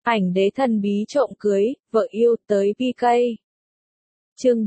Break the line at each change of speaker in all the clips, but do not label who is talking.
Ảnh đế thần bí trộm cưới, vợ yêu tới PK. Chương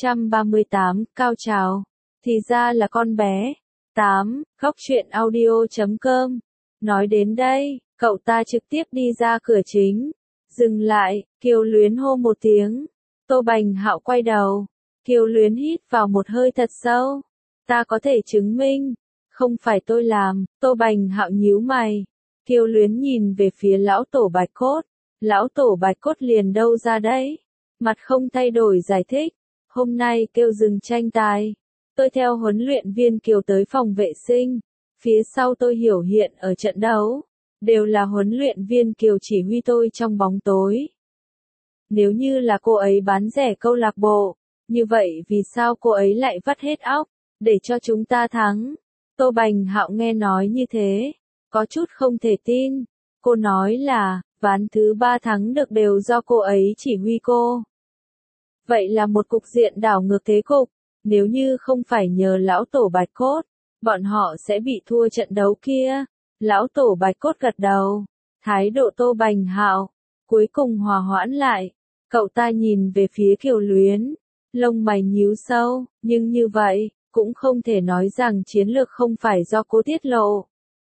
438, cao trào. Thì ra là con bé. 8. Góc truyện audio.com. Nói đến đây, cậu ta trực tiếp đi ra cửa chính. Dừng lại, Kiều Luyến hô một tiếng. Tô Bành Hạo quay đầu. Kiều Luyến hít vào một hơi thật sâu. Ta có thể chứng minh. Không phải tôi làm. Tô Bành Hạo nhíu mày. Kiều Luyến nhìn về phía lão tổ Bạch Cốt. Lão tổ Bạch Cốt liền đâu ra đấy? Mặt không thay đổi giải thích. Hôm nay kêu dừng tranh tài. Tôi theo huấn luyện viên Kiều tới phòng vệ sinh. Phía sau tôi hiểu hiện ở trận đấu. Đều là huấn luyện viên Kiều chỉ huy tôi trong bóng tối. Nếu như là cô ấy bán rẻ câu lạc bộ, như vậy vì sao cô ấy lại vắt hết óc, để cho chúng ta thắng? Tô Bành Hạo nghe nói như thế, có chút không thể tin. Cô nói là, ván thứ 3 thắng được đều do cô ấy chỉ huy cô. Vậy là một cục diện đảo ngược thế cục, nếu như không phải nhờ lão tổ Bạch Cốt, bọn họ sẽ bị thua trận đấu kia. Lão tổ Bạch Cốt gật đầu, thái độ Tô Bành Hạo cuối cùng hòa hoãn lại. Cậu ta nhìn về phía Kiều Luyến, lông mày nhíu sâu, nhưng như vậy, cũng không thể nói rằng chiến lược không phải do cô tiết lộ.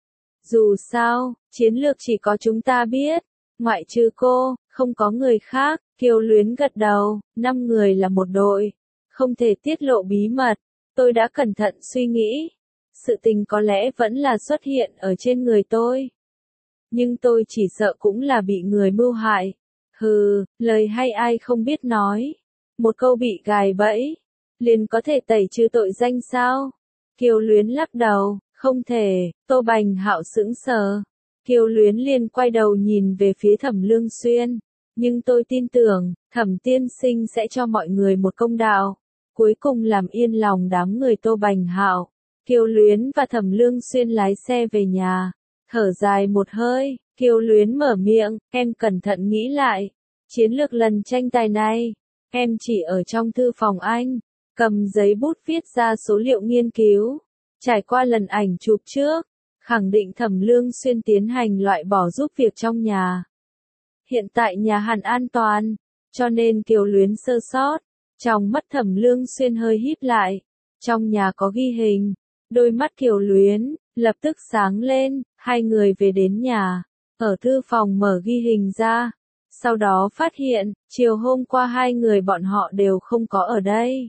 Dù sao, chiến lược chỉ có chúng ta biết, ngoại trừ cô, không có người khác. Kiều Luyến gật đầu, 5 người là một đội, không thể tiết lộ bí mật. Tôi đã cẩn thận suy nghĩ, sự tình có lẽ vẫn là xuất hiện ở trên người tôi. Nhưng tôi chỉ sợ cũng là bị người mưu hại. Hừ, lời hay ai không biết nói. Một câu bị gài bẫy, liền có thể tẩy trừ tội danh sao? Kiều Luyến lắc đầu, không thể. Tô Bành Hạo sững sờ. Kiều Luyến liền quay đầu nhìn về phía Thẩm Lương Xuyên. Nhưng tôi tin tưởng, Thẩm tiên sinh sẽ cho mọi người một công đạo. Cuối cùng làm yên lòng đám người Tô Bành Hạo. Kiều Luyến và Thẩm Lương Xuyên lái xe về nhà. Thở dài một hơi, Kiều Luyến mở miệng, em cẩn thận nghĩ lại. Chiến lược lần tranh tài này, em chỉ ở trong thư phòng anh, cầm giấy bút viết ra số liệu nghiên cứu. Trải qua lần ảnh chụp trước, khẳng định Thẩm Lương Xuyên tiến hành loại bỏ giúp việc trong nhà. Hiện tại nhà hẳn an toàn, cho nên Kiều Luyến sơ sót. Trong mắt Thẩm Lương Xuyên hơi híp lại. Trong nhà có ghi hình. Đôi mắt Kiều Luyến lập tức sáng lên. Hai người về đến nhà, ở thư phòng mở ghi hình ra. Sau đó phát hiện, chiều hôm qua hai người bọn họ đều không có ở đây.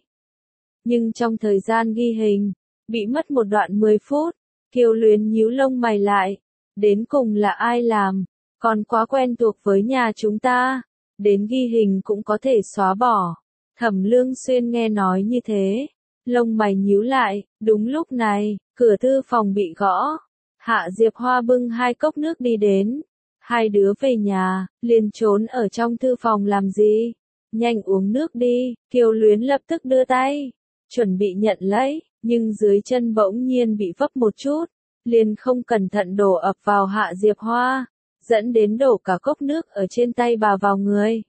Nhưng trong thời gian ghi hình, bị mất một đoạn 10 phút. Kiều Luyến nhíu lông mày lại. Đến cùng là ai làm? Còn quá quen thuộc với nhà chúng ta. Đến ghi hình cũng có thể xóa bỏ. Thẩm Lương Xuyên nghe nói như thế, lông mày nhíu lại. Đúng lúc này, cửa thư phòng bị gõ. Hạ Diệp Hoa bưng 2 cốc nước đi đến. Hai đứa về nhà, liền trốn ở trong thư phòng làm gì? Nhanh uống nước đi. Kiều Luyến lập tức đưa tay, chuẩn bị nhận lấy, nhưng dưới chân bỗng nhiên bị vấp một chút, liền không cẩn thận đổ ập vào Hạ Diệp Hoa, dẫn đến đổ cả cốc nước ở trên tay bà vào người.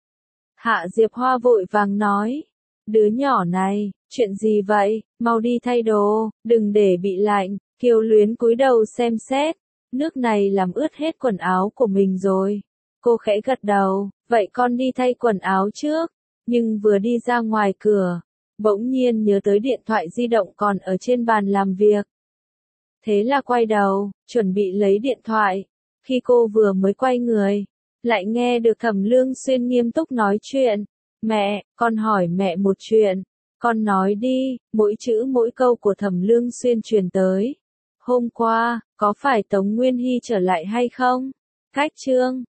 Hạ Diệp Hoa vội vàng nói, đứa nhỏ này, chuyện gì vậy, mau đi thay đồ, đừng để bị lạnh. Kiều Luyến cúi đầu xem xét, nước này làm ướt hết quần áo của mình rồi. Cô khẽ gật đầu, vậy con đi thay quần áo trước. Nhưng vừa đi ra ngoài cửa, bỗng nhiên nhớ tới điện thoại di động còn ở trên bàn làm việc. Thế là quay đầu, chuẩn bị lấy điện thoại. Khi cô vừa mới quay người, lại nghe được Thẩm Lương Xuyên nghiêm túc nói chuyện. Mẹ, con hỏi mẹ một chuyện. Con nói đi. Mỗi chữ mỗi câu của Thẩm Lương Xuyên truyền tới. Hôm qua, có phải Tống Nguyên Hy trở lại hay không? Cách chương